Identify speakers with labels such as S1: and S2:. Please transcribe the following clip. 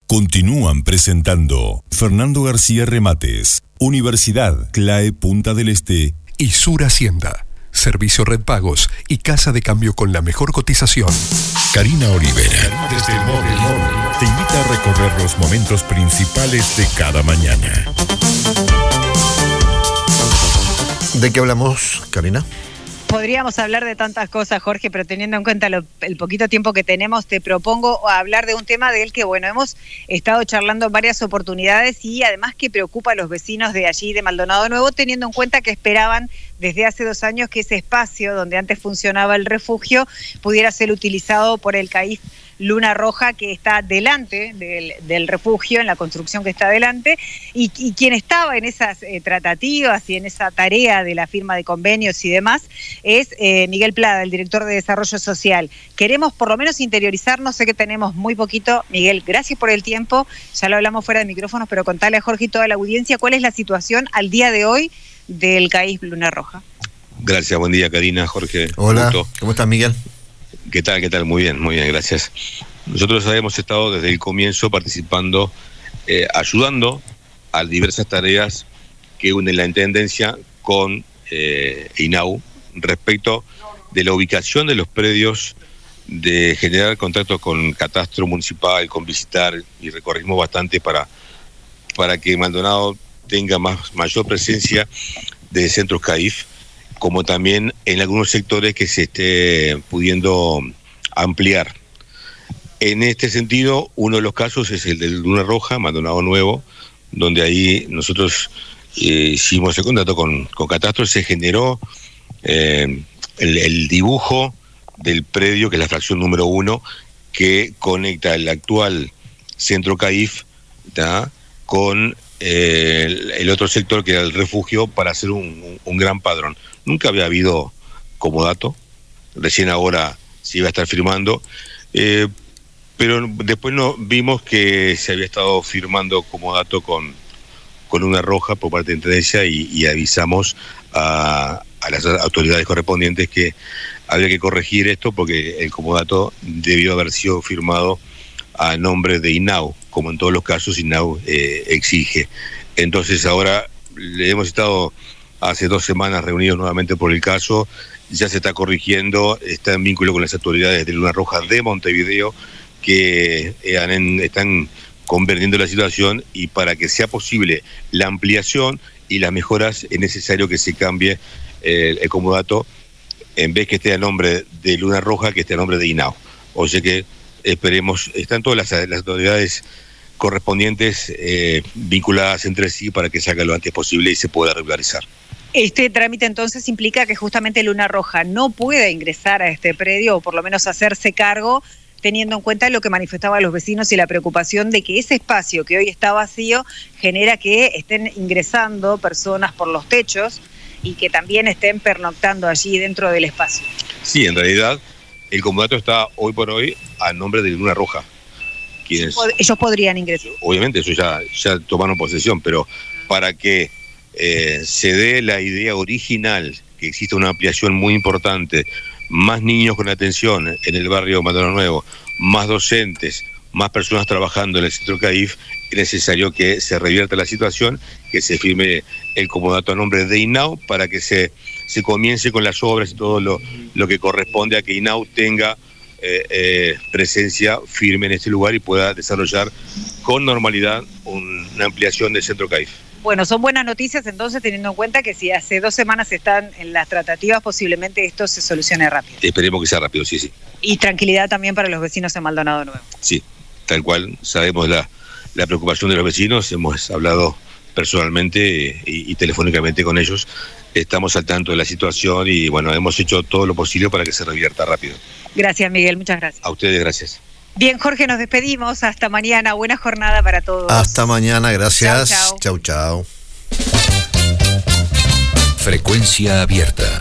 S1: Continúan presentando Fernando García Remates, Universidad CLAE Punta del Este
S2: y Sur Hacienda. Servicio Red Pagos y Casa de Cambio con la mejor cotización.
S1: Karina Olivera, desde el móvil, te invita a recorrer los momentos principales de cada mañana.
S3: ¿De qué hablamos, Karina?
S4: Podríamos hablar de tantas cosas, Jorge, pero teniendo en cuenta el poquito tiempo que tenemos, te propongo hablar de un tema del que, hemos estado charlando en varias oportunidades y además que preocupa a los vecinos de allí, de Maldonado Nuevo, teniendo en cuenta que esperaban desde hace 2 años que ese espacio donde antes funcionaba el refugio pudiera ser utilizado por el CAIF Luna Roja, que está delante del refugio, en la construcción que está delante, y quien estaba en esas tratativas y en esa tarea de la firma de convenios y demás es Miguel Plada, el director de Desarrollo Social. Queremos por lo menos interiorizarnos, sé que tenemos muy poquito. Miguel, gracias por el tiempo, ya lo hablamos fuera de micrófonos, pero contale a Jorge y toda la audiencia cuál es la situación al día de hoy del CAIF Luna Roja.
S5: Gracias, buen día Karina, Jorge.
S3: Hola, ¿cómo estás, Miguel?
S5: ¿Qué tal? Muy bien, gracias. Nosotros hemos estado desde el comienzo participando, ayudando a diversas tareas que unen la Intendencia con INAU respecto de la ubicación de los predios, de generar contacto con Catastro Municipal, con Visitar, y recorrimos bastante para que Maldonado tenga mayor presencia de centros CAIF, como también en algunos sectores que se esté pudiendo ampliar. En este sentido, uno de los casos es el de Luna Roja, Maldonado Nuevo, donde ahí nosotros hicimos el contrato con Catastro, se generó el dibujo del predio, que es la fracción número 1, que conecta el actual centro CAIF con el otro sector, que era el refugio, para hacer un gran padrón. Nunca había habido comodato, recién ahora se iba a estar firmando, pero después vimos que se había estado firmando comodato con Luna Roja por parte de Intendencia, y avisamos a las autoridades correspondientes que había que corregir esto, porque el comodato debió haber sido firmado a nombre de INAU, como en todos los casos INAU exige. Entonces ahora hemos estado hace 2 semanas reunidos nuevamente por el caso, ya se está corrigiendo, está en vínculo con las autoridades de Luna Roja de Montevideo, que están convirtiendo la situación, y para que sea posible la ampliación y las mejoras es necesario que se cambie el comodato, en vez que esté a nombre de Luna Roja, que esté a nombre de INAU. O sea que esperemos, están todas las autoridades correspondientes vinculadas entre sí para que salga lo antes posible y se pueda regularizar.
S4: Este trámite entonces implica que justamente Luna Roja no pueda ingresar a este predio, o por lo menos hacerse cargo, teniendo en cuenta lo que manifestaban los vecinos y la preocupación de que ese espacio que hoy está vacío genera que estén ingresando personas por los techos y que también estén pernoctando allí dentro del espacio.
S5: Sí, en realidad el comodato está hoy por hoy a nombre de Luna Roja.
S4: Ellos podrían ingresar.
S5: Obviamente, eso ya tomaron posesión, pero para que se dé la idea original, que existe una ampliación muy importante, más niños con atención en el barrio Maldonado Nuevo, más docentes, más personas trabajando en el centro CAIF, es necesario que se revierta la situación, que se firme el comodato a nombre de INAU para que se comience con las obras y todo lo que corresponde a que INAU tenga presencia firme en este lugar y pueda desarrollar con normalidad una ampliación del centro CAIF.
S4: Bueno, son buenas noticias entonces, teniendo en cuenta que si hace 2 semanas están en las tratativas, posiblemente esto se solucione rápido.
S5: Esperemos que sea rápido, sí.
S4: Y tranquilidad también para los vecinos de Maldonado Nuevo.
S5: Sí, tal cual, sabemos la preocupación de los vecinos, hemos hablado personalmente y telefónicamente con ellos, estamos al tanto de la situación y hemos hecho todo lo posible para que se revierta rápido.
S4: Gracias, Miguel, muchas gracias.
S5: A ustedes, gracias.
S4: Bien, Jorge, nos despedimos. Hasta mañana. Buena jornada para todos.
S3: Hasta mañana, gracias.
S4: Chau.
S2: Frecuencia abierta.